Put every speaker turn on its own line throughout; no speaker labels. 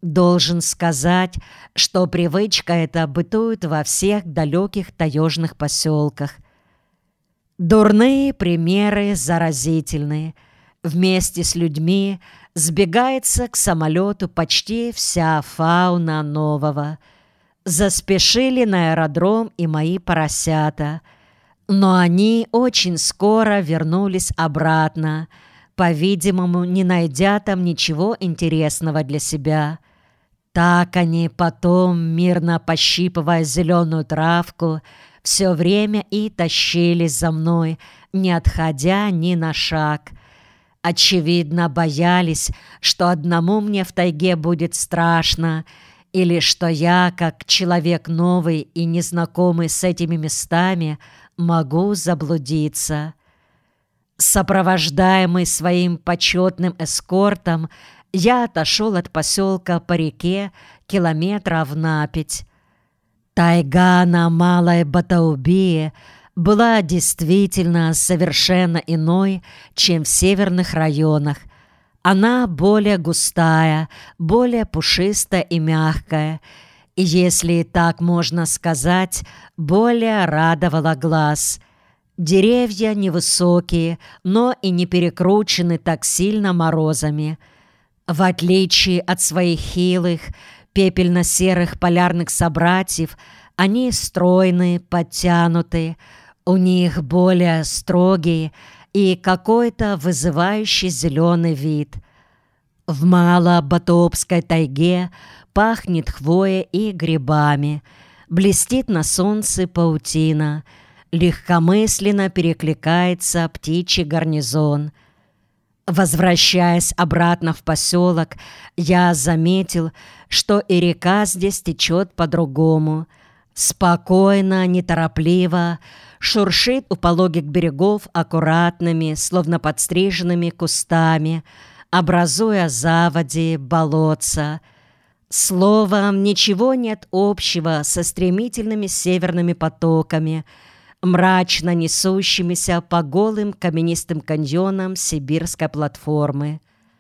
Должен сказать, что привычка эта бытует во всех далеких таежных поселках. Дурные примеры заразительные. Вместе с людьми сбегается к самолету почти вся фауна нового. Заспешили на аэродром и мои поросята, но они очень скоро вернулись обратно, по-видимому, не найдя там ничего интересного для себя. Так они потом, мирно пощипывая зеленую травку, все время и тащились за мной, не отходя ни на шаг. Очевидно, боялись, что одному мне в тайге будет страшно, или что я, как человек новый и незнакомый с этими местами, могу заблудиться. Сопровождаемый своим почетным эскортом, я отошел от поселка по реке километров на 5. Тайга на Малой Батаубии была действительно совершенно иной, чем в северных районах. Она более густая, более пушистая и мягкая, и, если так можно сказать, более радовала глаз. Деревья невысокие, но и не перекручены так сильно морозами. В отличие от своих хилых, пепельно-серых полярных собратьев, они стройные, подтянутые, у них более строгий и какой-то вызывающий зеленый вид. В Малобатообской тайге пахнет хвоей и грибами, блестит на солнце паутина, легкомысленно перекликается птичий гарнизон. Возвращаясь обратно в поселок, я заметил, что и река здесь течет по-другому. Спокойно, неторопливо, шуршит у пологих берегов аккуратными, словно подстриженными кустами, образуя заводи, болотца. Словом, ничего нет общего со стремительными северными потоками, мрачно несущимися по голым каменистым каньонам сибирской платформы.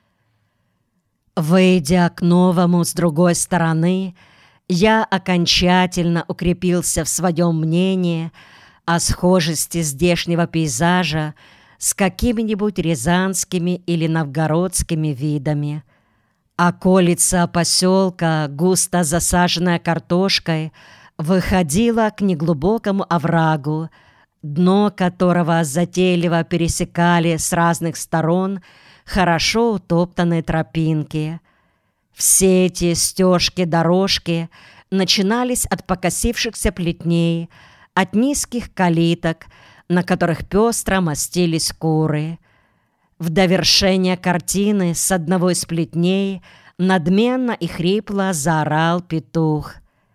Выйдя к новому с другой стороны, я окончательно укрепился в своем мнении о схожести здешнего пейзажа с какими-нибудь рязанскими или новгородскими видами. Околица поселка, густо засаженная картошкой, выходила к неглубокому оврагу, дно которого затейливо пересекали с разных сторон хорошо утоптанные тропинки. Все эти стежки-дорожки начинались от покосившихся плетней, от низких калиток, на которых пестро мастились куры. В довершение картины с одного из плетней надменно и хрипло заорал петух.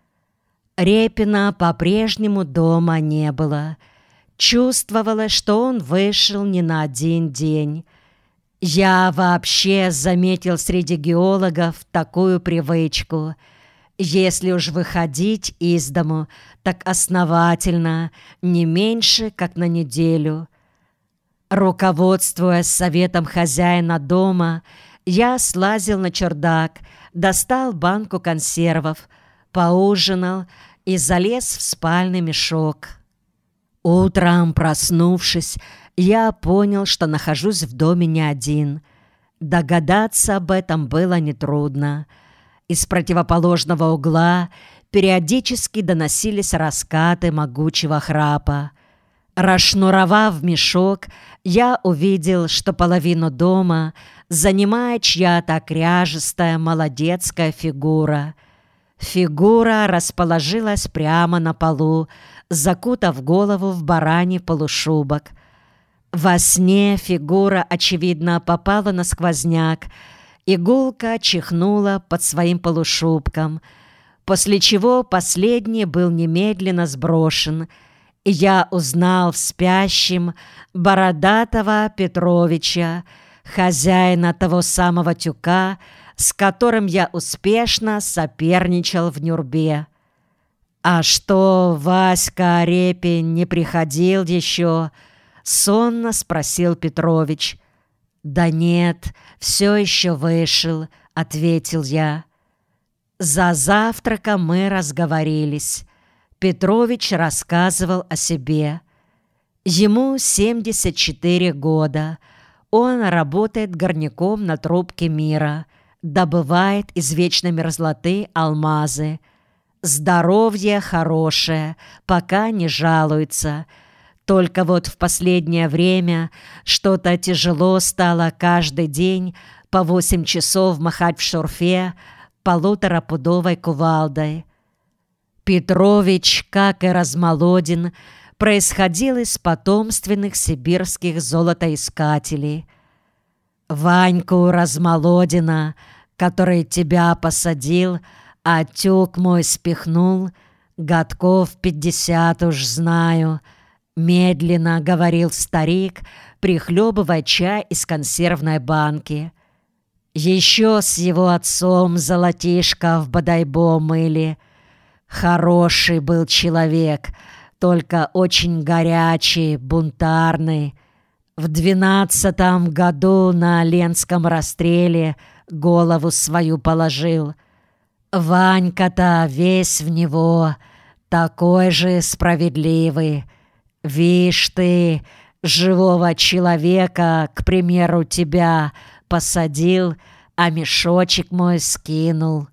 Репина по-прежнему дома не было. Чувствовалось, что он вышел не на один день. Я вообще заметил среди геологов такую привычку. Если уж выходить из дому, так основательно, не меньше, как на неделю. Руководствуясь советом хозяина дома, я слазил на чердак, достал банку консервов, поужинал и залез в спальный мешок. Утром, проснувшись, я понял, что нахожусь в доме не один. Догадаться об этом было нетрудно. Из противоположного угла периодически доносились раскаты могучего храпа. Расшнуровав мешок, я увидел, что половину дома занимает чья-то кряжестая молодецкая фигура. Фигура расположилась прямо на полу, закутав голову в бараний полушубок. Во сне фигура, очевидно, попала на сквозняк, и гулко чихнула под своим полушубком, после чего последний был немедленно сброшен, и я узнал в спящем бородатого Петровича, хозяина того самого тюка, с которым я успешно соперничал в Нюрбе. «А что, Васька Репин не приходил еще?» — сонно спросил Петрович. «Да нет, все еще вышел», — ответил я. За завтраком мы разговорились. Петрович рассказывал о себе. Ему 74 года. Он работает горняком на трубке мира, добывает из вечной мерзлоты алмазы. Здоровье хорошее, пока не жалуется. Только вот в последнее время что-то тяжело стало каждый день по 8 часов махать в шурфе 1,5-пудовой кувалдой. Петрович, как и Размолодин, происходил из потомственных сибирских золотоискателей. Ваньку Размолодина, который тебя посадил, а тюк мой спихнул, годков 50 уж знаю, медленно говорил старик, прихлебывая чай из консервной банки. Еще с его отцом золотишко в Бодайбо мыли. Хороший был человек, только очень горячий, бунтарный. В 12 году на Ленском расстреле голову свою положил. Ванька-то весь в него, такой же справедливый. Вишь ты, живого человека, к примеру, тебя посадил, а мешочек мой скинул.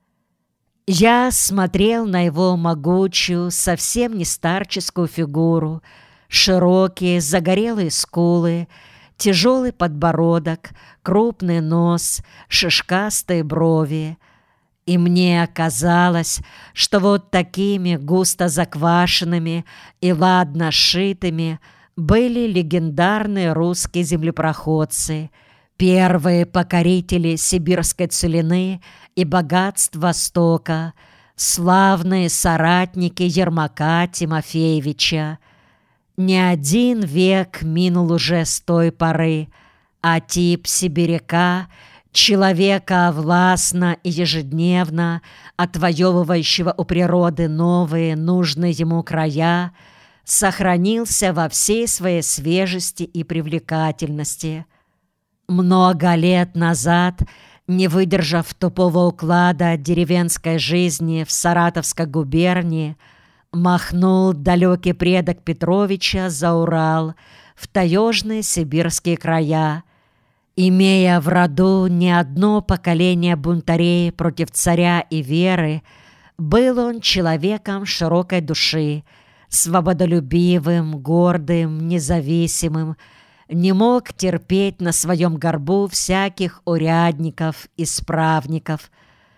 Я смотрел на его могучую, совсем не старческую фигуру, широкие загорелые скулы, тяжелый подбородок, крупный нос, шишкастые брови. И мне казалось, что вот такими густо заквашенными и ладно сшитыми были легендарные русские землепроходцы, первые покорители сибирской целины и богатств Востока, славные соратники Ермака Тимофеевича. Не один век минул уже с той поры, а тип сибиряка, человека властно и ежедневно отвоевывающего у природы новые, нужные ему края, сохранился во всей своей свежести и привлекательности. Много лет назад, не выдержав тупого уклада деревенской жизни в Саратовской губернии, махнул далекий предок Петровича за Урал в таежные сибирские края. Имея в роду не одно поколение бунтарей против царя и веры, был он человеком широкой души, свободолюбивым, гордым, независимым, не мог терпеть на своем горбу всяких урядников, исправников,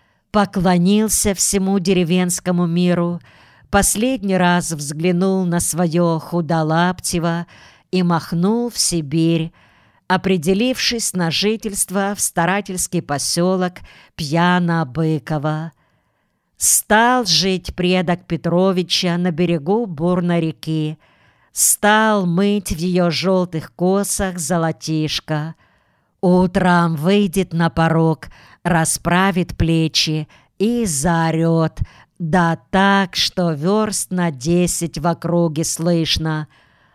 поклонился всему деревенскому миру, последний раз взглянул на свое худолаптево и махнул в Сибирь, определившись на жительство в старательский поселок Пьяно-Быково. Стал жить предок Петровича на берегу бурной реки, стал мыть в ее желтых косах золотишко. Утром выйдет на порог, расправит плечи и заорет, да так, что верст на 10 в округе слышно: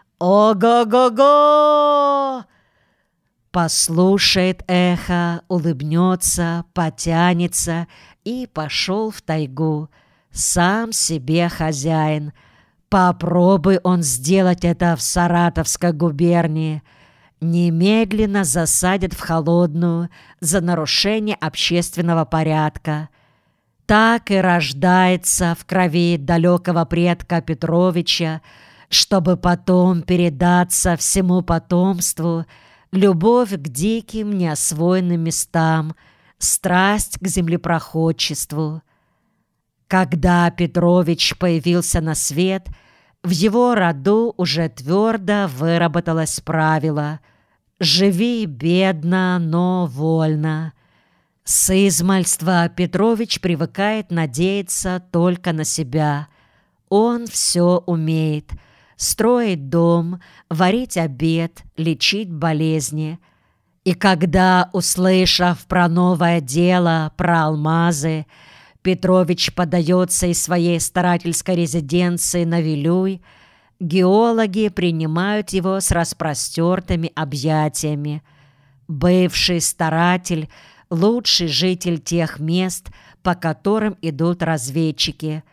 «Ого-го-го!» Послушает эхо, улыбнется, потянется и пошел в тайгу. Сам себе хозяин. Попробуй он сделать это в Саратовской губернии. Немедленно засадят в холодную за нарушение общественного порядка. Так и рождается в крови далекого предка Петровича, чтобы потом передаться всему потомству, любовь к диким неосвоенным местам, страсть к землепроходчеству. Когда Петрович появился на свет, в его роду уже твердо выработалось правило: «Живи бедно, но вольно». С измальства Петрович привыкает надеяться только на себя. Он все умеет: строить дом, варить обед, лечить болезни. И когда, услышав про новое дело, про алмазы, Петрович подается из своей старательской резиденции на Вилюй, геологи принимают его с распростертыми объятиями. Бывший старатель, лучший житель тех мест, по которым идут разведчики.